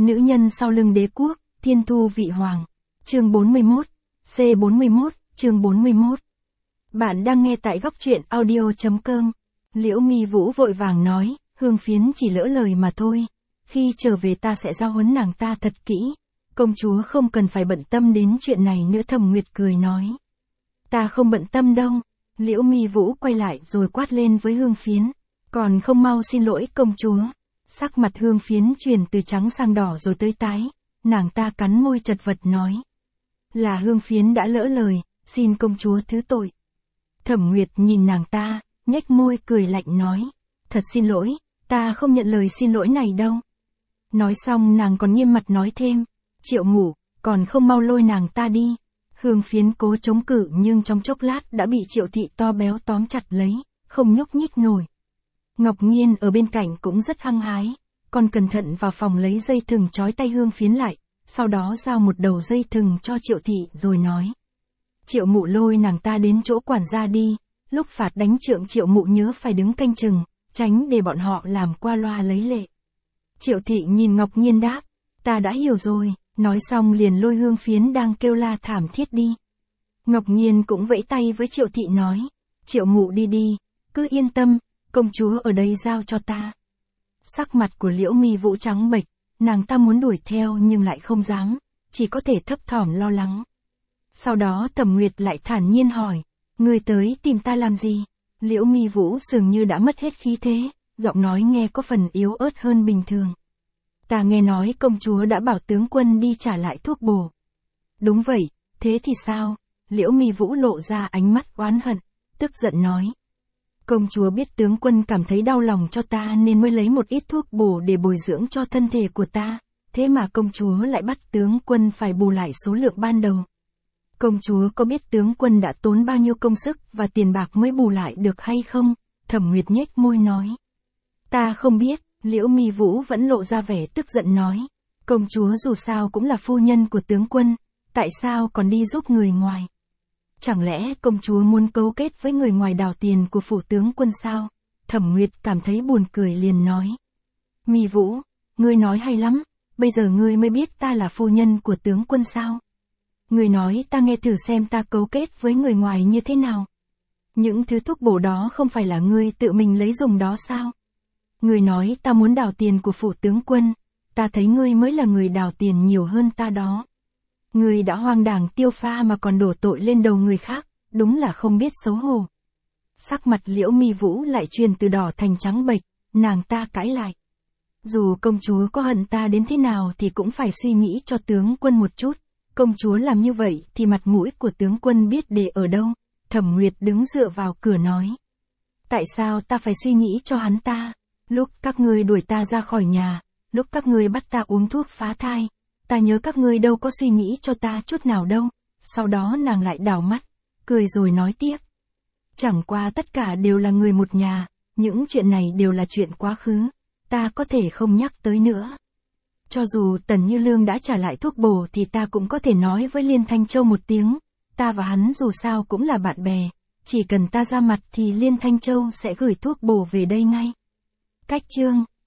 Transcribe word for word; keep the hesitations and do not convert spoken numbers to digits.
Nữ nhân sau lưng đế quốc, thiên thu vị hoàng. Chương bốn mươi mốt, C bốn mươi mốt, chương bốn mươi mốt. Bạn đang nghe tại góc truyện audio chấm com. Liễu Mi Vũ vội vàng nói, Hương Phiến chỉ lỡ lời mà thôi. Khi trở về ta sẽ giao huấn nàng ta thật kỹ. Công chúa không cần phải bận tâm đến chuyện này nữa. Thẩm Nguyệt cười nói. Ta không bận tâm đâu. Liễu Mi Vũ quay lại rồi quát lên với Hương Phiến. Còn không mau xin lỗi công chúa. Sắc mặt Hương Phiến chuyển từ trắng sang đỏ rồi tới tái. Nàng ta cắn môi chật vật nói. Là Hương Phiến đã lỡ lời, xin công chúa thứ tội. Thẩm Nguyệt nhìn nàng ta, nhếch môi cười lạnh nói. Thật xin lỗi, ta không nhận lời xin lỗi này đâu. Nói xong nàng còn nghiêm mặt nói thêm. Triệu Ngủ, còn không mau lôi nàng ta đi. Hương Phiến cố chống cự nhưng trong chốc lát đã bị Triệu Thị to béo tóm chặt lấy, không nhúc nhích nổi. Ngọc Nghiên ở bên cạnh cũng rất hăng hái, còn cẩn thận vào phòng lấy dây thừng trói tay Hương Phiến lại, sau đó giao một đầu dây thừng cho Triệu Thị rồi nói. Triệu Mụ lôi nàng ta đến chỗ quản gia đi, lúc phạt đánh trượng Triệu Mụ nhớ phải đứng canh chừng, tránh để bọn họ làm qua loa lấy lệ. Triệu Thị nhìn Ngọc Nghiên đáp, ta đã hiểu rồi, nói xong liền lôi Hương Phiến đang kêu la thảm thiết đi. Ngọc Nghiên cũng vẫy tay với Triệu Thị nói, Triệu Mụ đi đi, cứ yên tâm, công chúa ở đây giao cho ta. Sắc mặt của Liễu Mi Vũ trắng bệch, nàng ta muốn đuổi theo nhưng lại không dám, chỉ có thể thấp thỏm lo lắng. Sau đó Thẩm Nguyệt lại thản nhiên hỏi, người tới tìm ta làm gì? Liễu Mi Vũ dường như đã mất hết khí thế, giọng nói nghe có phần yếu ớt hơn bình thường. Ta nghe nói công chúa đã bảo tướng quân đi trả lại thuốc bổ. Đúng vậy, thế thì sao? Liễu Mi Vũ lộ ra ánh mắt oán hận, tức giận nói. Công chúa biết tướng quân cảm thấy đau lòng cho ta nên mới lấy một ít thuốc bổ để bồi dưỡng cho thân thể của ta, thế mà công chúa lại bắt tướng quân phải bù lại số lượng ban đầu. Công chúa có biết tướng quân đã tốn bao nhiêu công sức và tiền bạc mới bù lại được hay không? Thẩm Nguyệt nhếch môi nói. Ta không biết, Liễu Mi Vũ vẫn lộ ra vẻ tức giận nói. Công chúa dù sao cũng là phu nhân của tướng quân, tại sao còn đi giúp người ngoài? Chẳng lẽ công chúa muốn cấu kết với người ngoài đào tiền của phủ tướng quân sao? Thẩm Nguyệt cảm thấy buồn cười liền nói. Mi Vũ, ngươi nói hay lắm, bây giờ ngươi mới biết ta là phu nhân của tướng quân sao? Ngươi nói ta nghe thử xem ta cấu kết với người ngoài như thế nào. Những thứ thuốc bổ đó không phải là ngươi tự mình lấy dùng đó sao? Ngươi nói ta muốn đào tiền của phủ tướng quân, ta thấy ngươi mới là người đào tiền nhiều hơn ta đó. Ngươi đã hoang đảng tiêu pha mà còn đổ tội lên đầu người khác, đúng là không biết xấu hổ. Sắc mặt Liễu Mi Vũ lại chuyển từ đỏ thành trắng bệch, nàng ta cãi lại. Dù công chúa có hận ta đến thế nào thì cũng phải suy nghĩ cho tướng quân một chút. Công chúa làm như vậy thì mặt mũi của tướng quân biết để ở đâu? Thẩm Nguyệt đứng dựa vào cửa nói. Tại sao ta phải suy nghĩ cho hắn ta? Lúc các ngươi đuổi ta ra khỏi nhà, lúc các ngươi bắt ta uống thuốc phá thai, ta nhớ các ngươi đâu có suy nghĩ cho ta chút nào đâu. Sau đó nàng lại đảo mắt, cười rồi nói tiếp. Chẳng qua tất cả đều là người một nhà, những chuyện này đều là chuyện quá khứ, ta có thể không nhắc tới nữa. Cho dù Tần Như Lương đã trả lại thuốc bổ thì ta cũng có thể nói với Liên Thanh Châu một tiếng, ta và hắn dù sao cũng là bạn bè, chỉ cần ta ra mặt thì Liên Thanh Châu sẽ gửi thuốc bổ về đây ngay. Cách chương